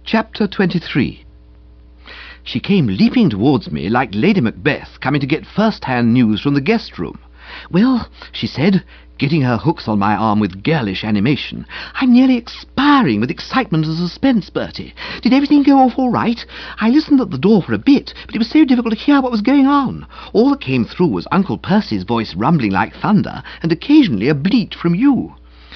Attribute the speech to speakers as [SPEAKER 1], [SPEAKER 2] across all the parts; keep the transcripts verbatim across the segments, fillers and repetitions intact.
[SPEAKER 1] Chapter twenty-three. She came leaping towards me like Lady Macbeth coming to get first-hand news from the guest-room. "Well," she said, getting her hooks on my arm with girlish animation, "I'm nearly expiring with excitement and suspense, Bertie. Did everything go off all right? I listened at the door for a bit, but it was so difficult to hear what was going on. All that came through was Uncle Percy's voice rumbling like thunder, and occasionally a bleat from you."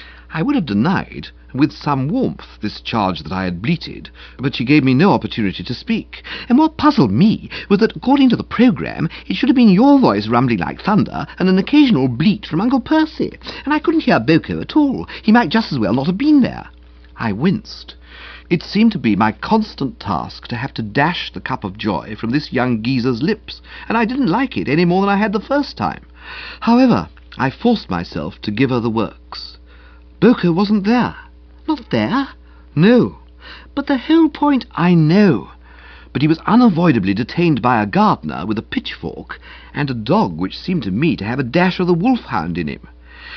[SPEAKER 1] I would have denied, with some warmth, this charge that I had bleated, but she gave me no opportunity to speak, and what puzzled me was that, according to the programme, it should have been your voice rumbling like thunder and an occasional bleat from Uncle Percy, and I couldn't hear Boko at all. He might just as well not have been there. I winced. It seemed to be my constant task to have to dash the cup of joy from this young geezer's lips, and I didn't like it any more than I had the first time. However, I forced myself to give her the works. Boko wasn't there. Not there? No. But the whole point, I know. But he was unavoidably detained by a gardener with a pitchfork and a dog which seemed to me to have a dash of the wolfhound in him.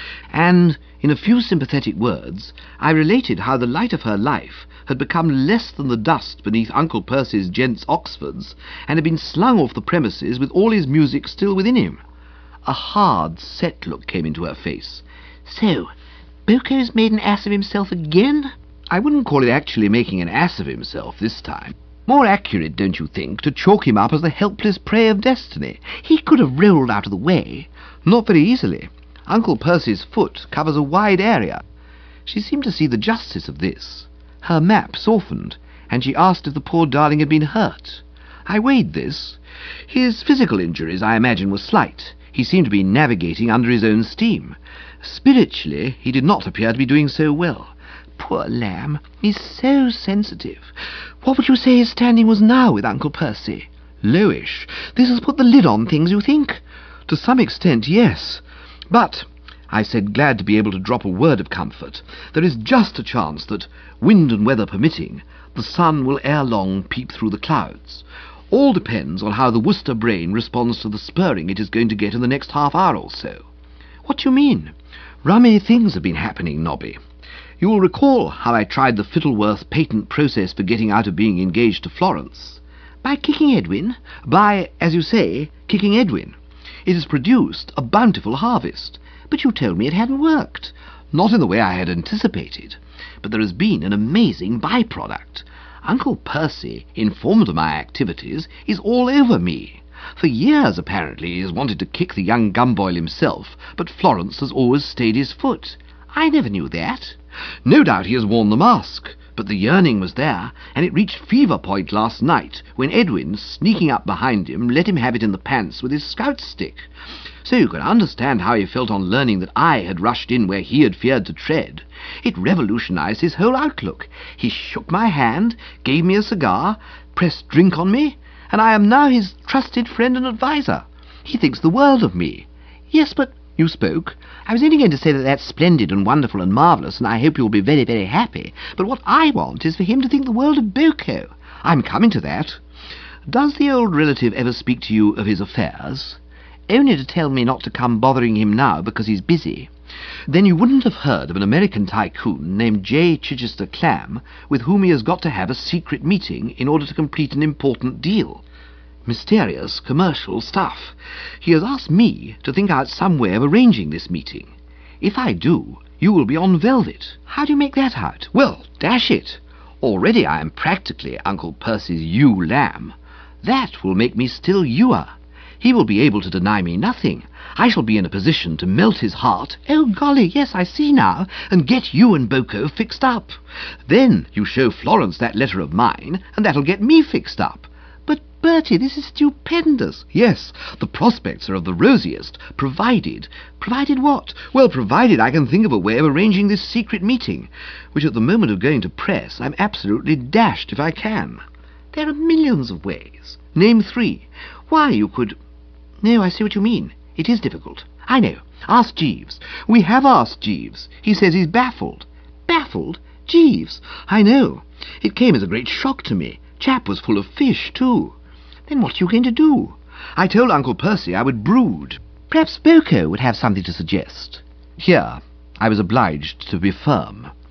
[SPEAKER 1] And, in a few sympathetic words, I related how the light of her life had become less than the dust beneath Uncle Percy's gents' Oxfords, and had been slung off the premises with all his music still within him. A hard, set look came into her face. "So, Boko's made an ass of himself again?" "I wouldn't call it actually making an ass of himself this time. More accurate, don't you think, to chalk him up as the helpless prey of destiny? He could have rolled out of the way." "Not very easily. Uncle Percy's foot covers a wide area." She seemed to see the justice of this. Her map softened, and she asked if the poor darling had been hurt. I weighed this. His physical injuries, I imagine, were slight. He seemed to be navigating under his own steam. Spiritually, he did not appear to be doing so well. Poor lamb, he's so sensitive. What would you say his standing was now with Uncle Percy? Lowish. This has put the lid on things, you think? To some extent, yes. But, I said, glad to be able to drop a word of comfort, there is just a chance that, wind and weather permitting, the sun will ere long peep through the clouds. All depends on how the Worcester brain responds to the spurring it is going to get in the next half hour or so. What do you mean? Rummy things have been happening, Nobby. You will recall how I tried the Fittleworth patent process for getting out of being engaged to Florence. By kicking Edwin? By, as you say, kicking Edwin. It has produced a bountiful harvest. But you told me it hadn't worked. Not in the way I had anticipated. But there has been an amazing byproduct. Uncle Percy, informed of my activities, is all over me. For years, apparently, he has wanted to kick the young Gumboil himself, but Florence has always stayed his foot. I never knew that. No doubt he has worn the mask, but the yearning was there, and it reached fever point last night, when Edwin, sneaking up behind him, let him have it in the pants with his scout stick. So you can understand how he felt on learning that I had rushed in where he had feared to tread. It revolutionized his whole outlook. He shook my hand, gave me a cigar, pressed drink on me, and I am now his trusted friend and adviser. He thinks the world of me. Yes, but you spoke. I was only going to say that that's splendid and wonderful and marvellous, and I hope you'll be very, very happy. But what I want is for him to think the world of Boko. I'm coming to that. Does the old relative ever speak to you of his affairs? Only to tell me not to come bothering him now because he's busy. Then you wouldn't have heard of an American tycoon named J. Chichester Clam, with whom he has got to have a secret meeting in order to complete an important deal. Mysterious commercial stuff. He has asked me to think out some way of arranging this meeting. If I do, you will be on velvet. How do you make that out? Well, dash it. Already I am practically Uncle Percy's ewe lamb. That will make me still ewer. He will be able to deny me nothing. I shall be in a position to melt his heart. Oh, golly, yes, I see now, and get you and Boko fixed up. Then you show Florence that letter of mine, and that'll get me fixed up. But, Bertie, this is stupendous. Yes, the prospects are of the rosiest, provided... Provided what? Well, provided I can think of a way of arranging this secret meeting, which at the moment of going to press I'm absolutely dashed if I can. There are millions of ways. Name three. Why, you could... No, I see what you mean. It is difficult. I know. Ask Jeeves. We have asked Jeeves. He says he's baffled. Baffled? Jeeves? I know. It came as a great shock to me. Chap was full of fish, too. Then what are you going to do? I told Uncle Percy I would brood. Perhaps Boko would have something to suggest. Here, I was obliged to be firm.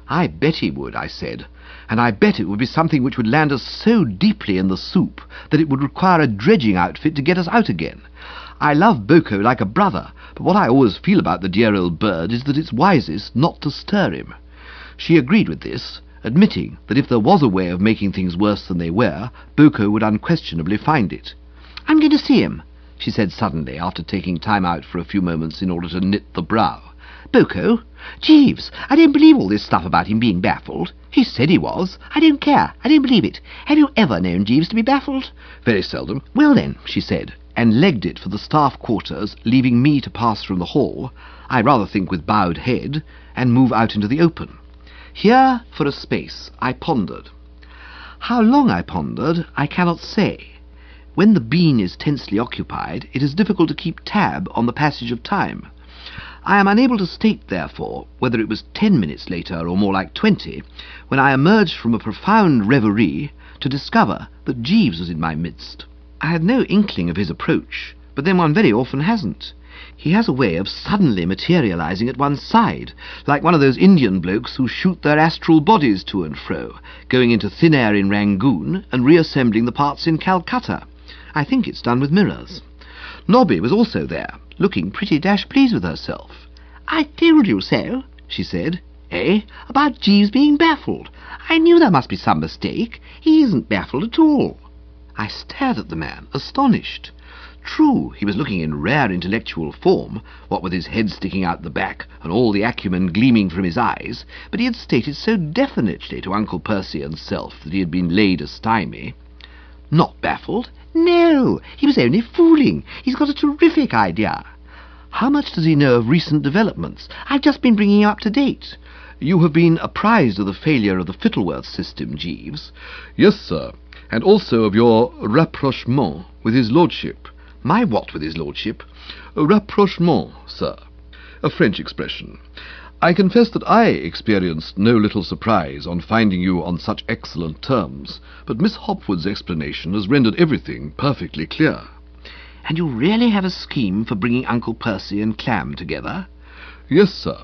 [SPEAKER 1] I bet he would, I said, and I bet it would be something which would land us so deeply in the soup that it would require a dredging outfit to get us out again. I love Boko like a brother, but what I always feel about the dear old bird is that it's wisest not to stir him. She agreed with this, admitting that if there was a way of making things worse than they were, Boko would unquestionably find it. "I'm going to see him," she said suddenly, after taking time out for a few moments in order to knit the brow. "Boko? Jeeves, I don't believe all this stuff about him being baffled. He said he was. I don't care. I don't believe it. Have you ever known Jeeves to be baffled?" "Very seldom." "Well then," she said, and legged it for the staff quarters, leaving me to pass from the hall, I rather think with bowed head, and move out into the open. Here, for a space, I pondered. How long I pondered, I cannot say. When the bean is tensely occupied, it is difficult to keep tab on the passage of time. I am unable to state, therefore, whether it was ten minutes later or more like twenty, when I emerged from a profound reverie to discover that Jeeves was in my midst. I had no inkling of his approach, but then one very often hasn't. He has a way of suddenly materializing at one's side, like one of those Indian blokes who shoot their astral bodies to and fro, going into thin air in Rangoon and reassembling the parts in Calcutta. I think it's done with mirrors. Nobby was also there, looking pretty dash pleased with herself. "I told you so," she said. "Eh? About Jeeves being baffled. I knew there must be some mistake. He isn't baffled at all." I stared at the man, astonished. True, he was looking in rare intellectual form, what with his head sticking out the back and all the acumen gleaming from his eyes, but he had stated so definitely to Uncle Percy and self that he had been laid a stymie. Not baffled? No, he was only fooling. He's got a terrific idea. How much does he know of recent developments? I've just been bringing him up to date. You have been apprised of the failure of the Fittleworth system, Jeeves?
[SPEAKER 2] Yes, sir, and also of your rapprochement with his lordship.
[SPEAKER 1] My what with his lordship?
[SPEAKER 2] Rapprochement, sir. A French expression. I confess that I experienced no little surprise on finding you on such excellent terms, but Miss Hopwood's explanation has rendered everything perfectly clear.
[SPEAKER 1] And you really have a scheme for bringing Uncle Percy and Clam together?
[SPEAKER 2] Yes, sir.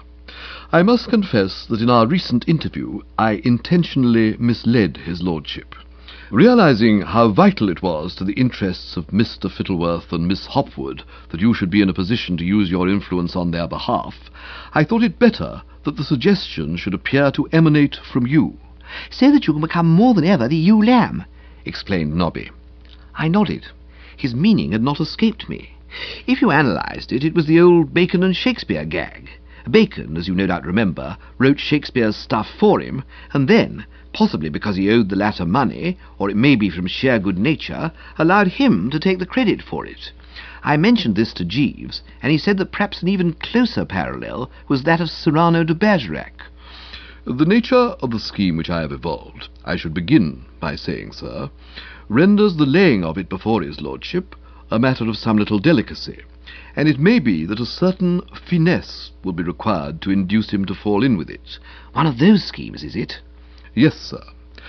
[SPEAKER 2] I must confess that in our recent interview I intentionally misled his lordship. Realizing how vital it was to the interests of Mister Fittleworth and Miss Hopwood that you should be in a position to use your influence on their behalf, I thought it better that the suggestion should appear to emanate from you.
[SPEAKER 1] "So that you can become more than ever the ewe lamb," explained Nobby. I nodded. His meaning had not escaped me. If you analysed it, it was the old Bacon and Shakespeare gag. Bacon, as you no doubt remember, wrote Shakespeare's stuff for him, and then, possibly because he owed the latter money, or it may be from sheer good nature, allowed him to take the credit for it. I mentioned this to Jeeves, and he said that perhaps an even closer parallel was that of Cyrano de Bergerac.
[SPEAKER 2] The nature of the scheme which I have evolved, I should begin by saying, sir, renders the laying of it before his lordship a matter of some little delicacy, and it may be that a certain finesse will be required to induce him to fall in with it.
[SPEAKER 1] One of those schemes, is it?
[SPEAKER 2] Yes, sir.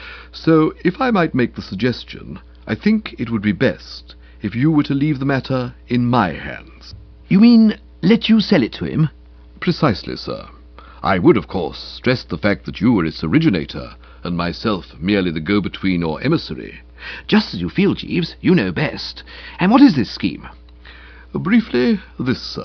[SPEAKER 2] So, if I might make the suggestion, I think it would be best if you were to leave the matter in my hands.
[SPEAKER 1] You mean, let you sell it to him?
[SPEAKER 2] Precisely, sir. I would, of course, stress the fact that you were its originator, and myself merely the go-between or emissary.
[SPEAKER 1] Just as you feel, Jeeves. You know best. And what is this scheme?
[SPEAKER 2] Briefly, this, sir.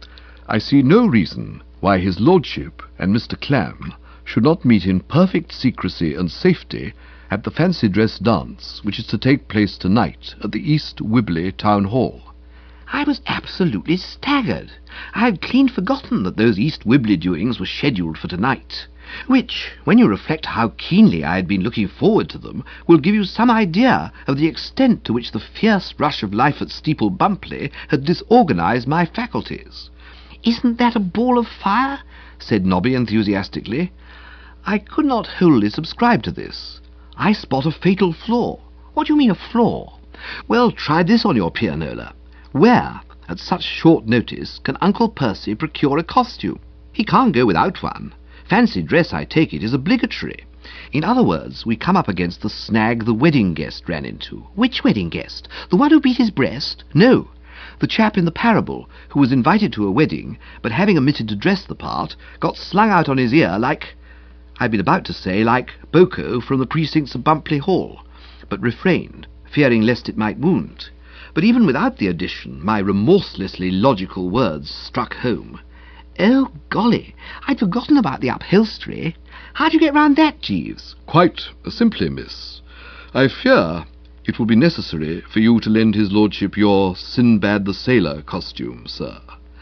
[SPEAKER 2] I see no reason why his lordship and Mister Clam should not meet in perfect secrecy and safety at the fancy dress dance which is to take place tonight at the East Wibley Town Hall.
[SPEAKER 1] I was absolutely staggered. I had clean forgotten that those East Wibley doings were scheduled for tonight, which, when you reflect how keenly I had been looking forward to them, will give you some idea of the extent to which the fierce rush of life at Steeple Bumpley had disorganized my faculties. "Isn't that a ball of fire?" said Nobby enthusiastically. I could not wholly subscribe to this. I spot a fatal flaw. What do you mean, a flaw? Well, try this on your pianola. Where, at such short notice, can Uncle Percy procure a costume? He can't go without one. Fancy dress, I take it, is obligatory. In other words, we come up against the snag the wedding guest ran into. Which wedding guest? The one who beat his breast? No. The chap in the parable, who was invited to a wedding, but having omitted to dress the part, got slung out on his ear like... I'd been about to say, like Boko from the precincts of Bumpley Hall, but refrained, fearing lest it might wound. But even without the addition, my remorselessly logical words struck home. Oh, golly, I'd forgotten about the upholstery. How'd you get round that, Jeeves?
[SPEAKER 2] Quite simply, miss. I fear it will be necessary for you to lend his lordship your Sinbad the Sailor costume, sir.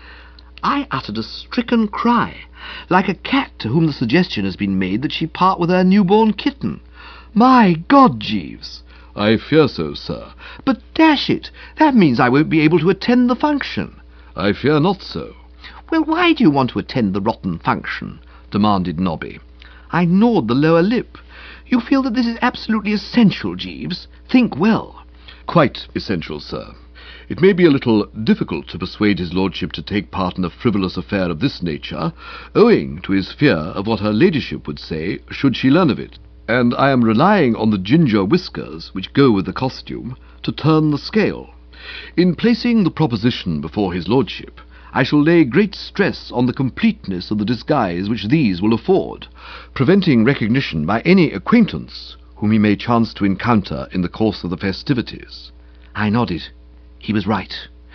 [SPEAKER 1] I uttered a stricken cry, like a cat to whom the suggestion has been made that she part with her newborn kitten. My God, Jeeves!
[SPEAKER 2] I fear so, sir.
[SPEAKER 1] But dash it, that means I won't be able to attend the function.
[SPEAKER 2] I fear not so.
[SPEAKER 1] Well, why do you want to attend the rotten function? Demanded Nobby. I gnawed the lower lip. You feel that this is absolutely essential, Jeeves? Think well.
[SPEAKER 2] Quite essential, sir. It may be a little difficult to persuade his lordship to take part in a frivolous affair of this nature, owing to his fear of what her ladyship would say should she learn of it, and I am relying on the ginger whiskers which go with the costume to turn the scale. In placing the proposition before his lordship, I shall lay great stress on the completeness of the disguise which these will afford, preventing recognition by any acquaintance whom he may chance to encounter in the course of the festivities.
[SPEAKER 1] I nodded. He was right.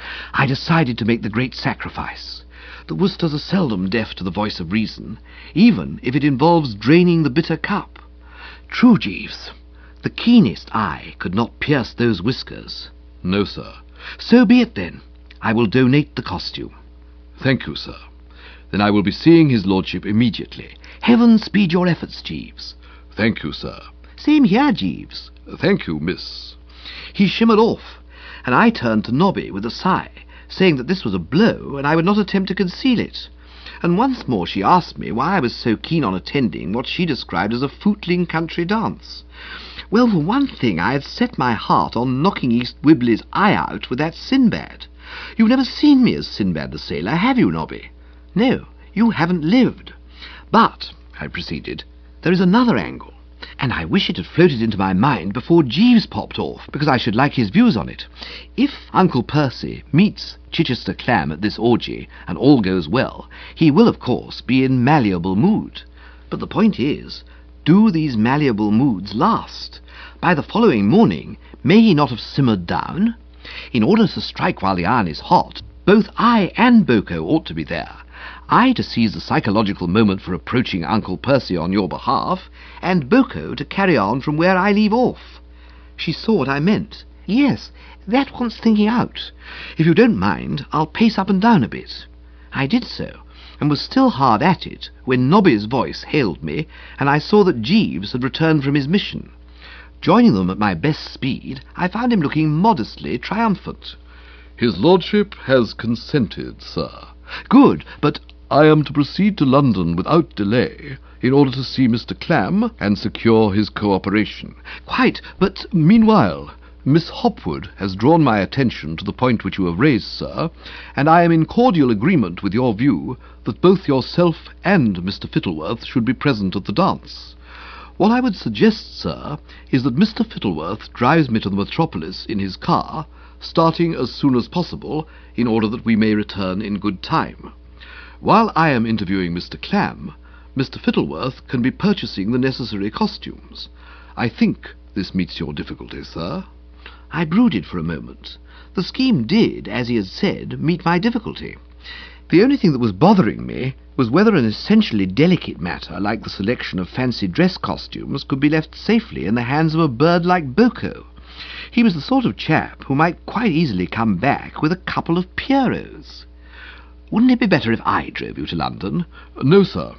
[SPEAKER 1] I decided to make the great sacrifice. The Worcesters are seldom deaf to the voice of reason, even if it involves draining the bitter cup. True, Jeeves. The keenest eye could not pierce those whiskers.
[SPEAKER 2] No, sir.
[SPEAKER 1] So be it, then. I will donate the costume.
[SPEAKER 2] Thank you, sir. Then I will be seeing his lordship immediately.
[SPEAKER 1] Heaven speed your efforts, Jeeves.
[SPEAKER 2] Thank you, sir.
[SPEAKER 1] Same here, Jeeves.
[SPEAKER 2] Thank you, miss.
[SPEAKER 1] He shimmered off, and I turned to Nobby with a sigh, saying that this was a blow, and I would not attempt to conceal it. And once more she asked me why I was so keen on attending what she described as a footling country dance. Well, for one thing, I had set my heart on knocking East Wibley's eye out with that Sinbad. You've never seen me as Sinbad the Sailor, have you, Nobby? No, you haven't lived. But, I proceeded, there is another angle, and I wish it had floated into my mind before Jeeves popped off, because I should like his views on it. If Uncle Percy meets Chichester Clam at this orgy, and all goes well, he will, of course, be in malleable mood. But the point is, do these malleable moods last? By the following morning, may he not have simmered down? In order to strike while the iron is hot, both I and Boko ought to be there. I to seize the psychological moment for approaching Uncle Percy on your behalf, and Boko to carry on from where I leave off. She saw what I meant. Yes, that wants thinking out. If you don't mind, I'll pace up and down a bit. I did so, and was still hard at it when Nobby's voice hailed me, and I saw that Jeeves had returned from his mission. Joining them at my best speed, I found him looking modestly triumphant.
[SPEAKER 2] His lordship has consented, sir.
[SPEAKER 1] Good, but
[SPEAKER 2] I am to proceed to London without delay in order to see Mister Clam and secure his cooperation.
[SPEAKER 1] Quite, but
[SPEAKER 2] meanwhile, Miss Hopwood has drawn my attention to the point which you have raised, sir, and I am in cordial agreement with your view that both yourself and Mister Fittleworth should be present at the dance. What I would suggest, sir, is that Mister Fittleworth drives me to the metropolis in his car, starting as soon as possible, in order that we may return in good time. While I am interviewing Mister Clam, Mister Fittleworth can be purchasing the necessary costumes. I think this meets your difficulty, sir.
[SPEAKER 1] I brooded for a moment. The scheme did, as he had said, meet my difficulty. The only thing that was bothering me was whether an essentially delicate matter like the selection of fancy dress costumes could be left safely in the hands of a bird like Boko. He was the sort of chap who might quite easily come back with a couple of Pierrots. Wouldn't it be better if I drove you to London?
[SPEAKER 2] No, sir.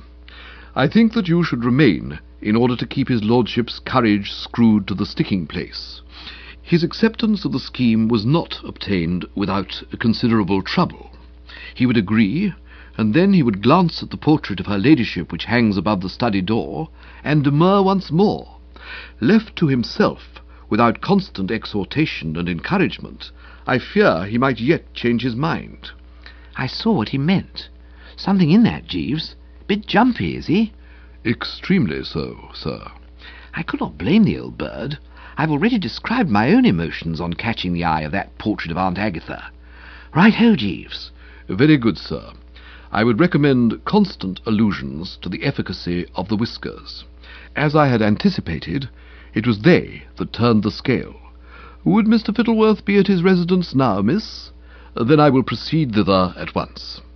[SPEAKER 2] I think that you should remain in order to keep his lordship's courage screwed to the sticking place. His acceptance of the scheme was not obtained without considerable trouble. He would agree, and then he would glance at the portrait of her ladyship which hangs above the study door, and demur once more. Left to himself, without constant exhortation and encouragement, I fear he might yet change his mind.
[SPEAKER 1] I saw what he meant. Something in that, Jeeves. Bit jumpy, is he?
[SPEAKER 2] Extremely so, sir.
[SPEAKER 1] I could not blame the old bird. I've already described my own emotions on catching the eye of that portrait of Aunt Agatha. Right-ho, Jeeves.
[SPEAKER 2] Very good, sir. I would recommend constant allusions to the efficacy of the whiskers. As I had anticipated, it was they that turned the scale. Would Mister Fittleworth be at his residence now, miss? Then I will proceed thither at once.